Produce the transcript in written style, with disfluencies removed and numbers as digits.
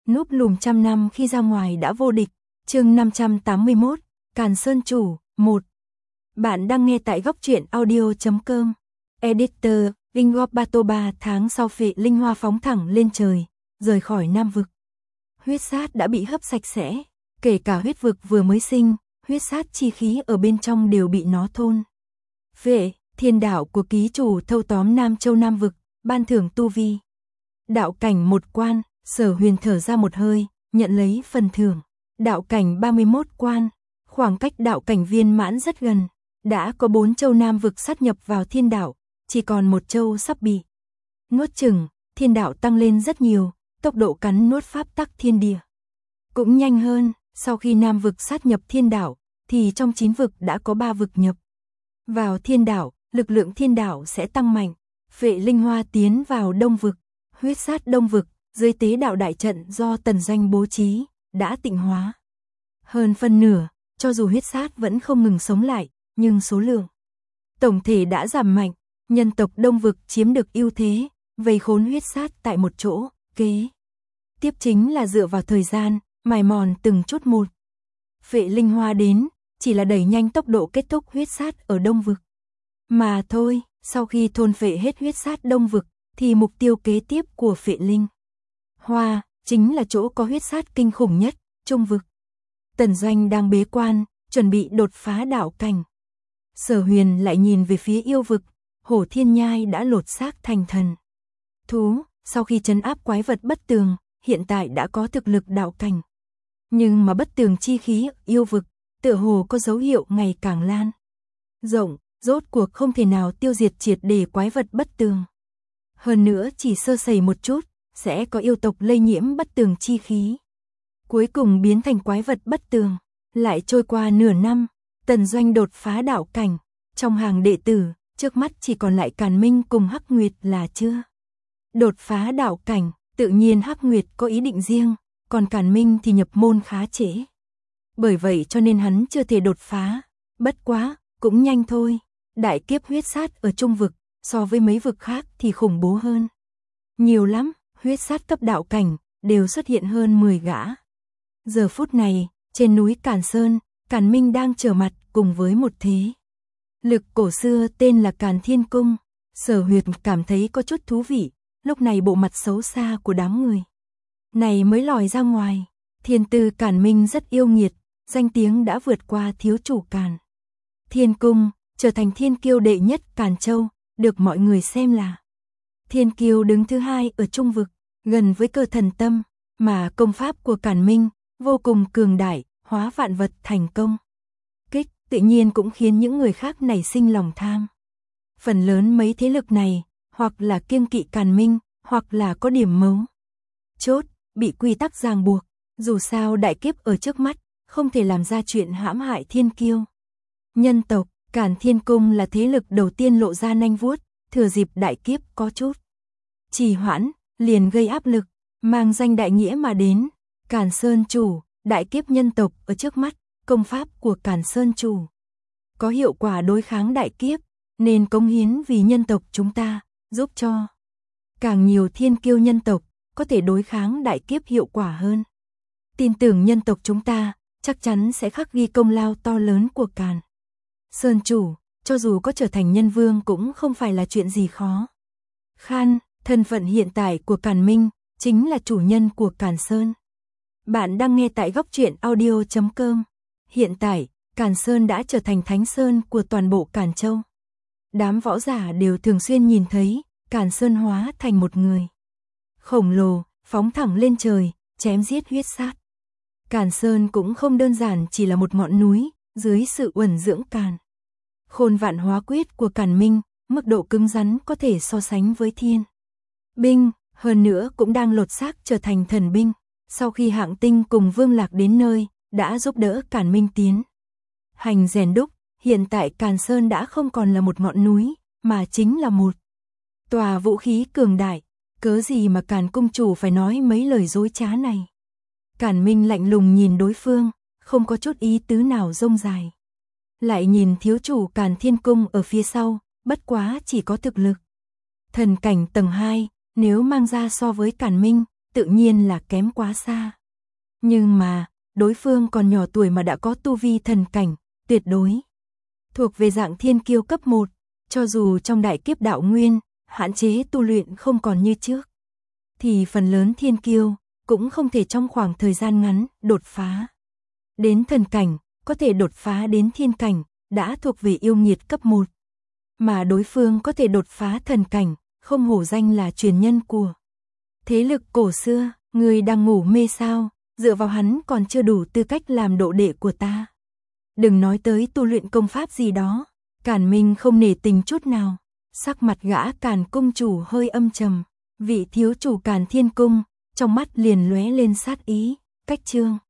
Núp lùm trăm năm khi ra ngoài đã vô địch. Chương 581, Càn Sơn Chủ 1. Bạn đang nghe tại góc truyện audio.com. Editor, Vingop Bato 3 tháng sau Phệ Linh Hoa phóng thẳng lên trời, rời khỏi Nam vực. Huyết sát đã bị hấp sạch sẽ, kể cả huyết vực vừa mới sinh, huyết sát chi khí ở bên trong đều bị nó thôn. Phệ, thiên đạo của ký chủ thâu tóm Nam Châu Nam vực, ban thưởng tu vi. Đạo cảnh 1 quan, Sở Huyền thở ra một hơi, nhận lấy phần thưởng. Đạo cảnh 31 quan, khoảng cách đạo cảnh viên mãn rất gần, đã có 4 châu Nam vực sát nhập vào thiên đạo, chỉ còn 1 châu sắp bị nuốt chửng, thiên đạo tăng lên rất nhiều, tốc độ cắn nuốt pháp tắc thiên địa cũng nhanh hơn. Sau khi Nam vực sát nhập thiên đạo, thì trong 9 vực đã có 3 vực nhập vào thiên đạo, lực lượng thiên đạo sẽ tăng mạnh. Phệ Linh Hoa tiến vào Đông vực, huyết sát Đông vực, dưới tế đạo đại trận do Tần Doanh bố trí, đã tịnh hóa hơn phân nửa, cho dù huyết sát vẫn không ngừng sống lại, nhưng số lượng tổng thể đã giảm mạnh. Nhân tộc Đông vực chiếm được ưu thế, vây khốn huyết sát tại một chỗ. Kế tiếp chính là dựa vào thời gian, mài mòn từng chút một. Phệ Linh Hoa đến, chỉ là đẩy nhanh tốc độ kết thúc huyết sát ở Đông vực mà thôi. Sau khi thôn phệ hết huyết sát Đông vực, thì mục tiêu kế tiếp của Phệ Linh Hoa chính là chỗ có huyết sát kinh khủng nhất, Trung vực. Tần Doanh đang bế quan, chuẩn bị đột phá đạo cảnh. Sở Huyền lại nhìn về phía yêu vực, Hổ Thiên Nhai đã lột xác thành thần thú, sau khi trấn áp quái vật bất tường, hiện tại đã có thực lực đạo cảnh. Nhưng mà bất tường chi khí yêu vực, tựa hồ có dấu hiệu ngày càng lan rộng, rốt cuộc không thể nào tiêu diệt triệt để quái vật bất tường. Hơn nữa chỉ sơ sẩy một chút, sẽ có yêu tộc lây nhiễm bất tường chi khí, cuối cùng biến thành quái vật bất tường. Lại trôi qua nửa năm, Tần Doanh đột phá đạo cảnh, trong hàng đệ tử, trước mắt chỉ còn lại Càn Minh cùng Hắc Nguyệt là chưa đột phá đạo cảnh. Tự nhiên Hắc Nguyệt có ý định riêng, còn Càn Minh thì nhập môn khá trễ, bởi vậy cho nên hắn chưa thể đột phá. Bất quá, cũng nhanh thôi. Đại kiếp huyết sát ở Trung vực, so với mấy vực khác thì khủng bố hơn nhiều lắm. Huyết sát cấp đạo cảnh đều xuất hiện hơn 10 gã. Giờ phút này, trên núi Càn Sơn, Càn Minh đang trở mặt cùng với một thế lực cổ xưa tên là Càn Thiên Cung. Sở Huyền cảm thấy có chút thú vị, lúc này bộ mặt xấu xa của đám người này mới lòi ra ngoài. Thiên tư Càn Minh rất yêu nghiệt, danh tiếng đã vượt qua thiếu chủ Càn Thiên Cung, trở thành thiên kiêu đệ nhất Càn Châu, được mọi người xem là thiên kiêu đứng thứ 2 ở Trung vực, gần với Cơ Thần Tâm. Mà công pháp của Càn Minh vô cùng cường đại, hóa vạn vật thành công kích, tự nhiên cũng khiến những người khác nảy sinh lòng tham. Phần lớn mấy thế lực này, hoặc là kiêng kỵ Càn Minh, hoặc là có điểm mấu chốt, bị quy tắc ràng buộc. Dù sao đại kiếp ở trước mắt, không thể làm ra chuyện hãm hại thiên kiêu nhân tộc. Càn Thiên Cung là thế lực đầu tiên lộ ra nanh vuốt, thừa dịp đại kiếp có chút trì hoãn, liền gây áp lực, mang danh đại nghĩa mà đến. Càn Sơn Chủ, đại kiếp nhân tộc ở trước mắt, công pháp của Càn Sơn Chủ có hiệu quả đối kháng đại kiếp, nên cống hiến vì nhân tộc chúng ta, giúp cho càng nhiều thiên kiêu nhân tộc có thể đối kháng đại kiếp hiệu quả hơn. Tin tưởng nhân tộc chúng ta chắc chắn sẽ khắc ghi công lao to lớn của Càn Sơn Chủ, cho dù có trở thành nhân vương cũng không phải là chuyện gì khó khăn. Thân phận hiện tại của Càn Minh chính là chủ nhân của Càn Sơn. Bạn đang nghe tại góc truyện audio.com. Hiện tại, Càn Sơn đã trở thành thánh sơn của toàn bộ Càn Châu. Đám võ giả đều thường xuyên nhìn thấy Càn Sơn hóa thành một người khổng lồ, phóng thẳng lên trời, chém giết huyết sát. Càn Sơn cũng không đơn giản chỉ là một ngọn núi, dưới sự uẩn dưỡng Càn Khôn Vạn Hóa Quyết của Càn Minh, mức độ cứng rắn có thể so sánh với thiên binh, hơn nữa cũng đang lột xác trở thành thần binh. Sau khi Hạng Tinh cùng Vương Lạc đến nơi, đã giúp đỡ Càn Minh tiến hành rèn đúc, hiện tại Càn Sơn đã không còn là một ngọn núi, mà chính là một tòa vũ khí cường đại. Cớ gì mà Càn Cung Chủ phải nói mấy lời dối trá này? Càn Minh lạnh lùng nhìn đối phương, không có chút ý tứ nào rông dài. Lại nhìn thiếu chủ Càn Thiên Cung ở phía sau, bất quá chỉ có thực lực thần cảnh tầng 2, nếu mang ra so với Càn Minh, tự nhiên là kém quá xa. Nhưng mà, đối phương còn nhỏ tuổi mà đã có tu vi thần cảnh, tuyệt đối thuộc về dạng thiên kiêu cấp 1, cho dù trong đại kiếp đạo nguyên, hạn chế tu luyện không còn như trước, thì phần lớn thiên kiêu cũng không thể trong khoảng thời gian ngắn đột phá đến thần cảnh, có thể đột phá đến thiên cảnh, đã thuộc về yêu nghiệt cấp 1. Mà đối phương có thể đột phá thần cảnh, không hổ danh là truyền nhân của thế lực cổ xưa. Người đang ngủ mê sao, dựa vào hắn còn chưa đủ tư cách làm độ đệ của ta. Đừng nói tới tu luyện công pháp gì đó, Càn Minh không nể tình chút nào. Sắc mặt gã Càn cung chủ hơi âm trầm, vị thiếu chủ Càn Thiên cung, trong mắt liền lóe lên sát ý. Cách chương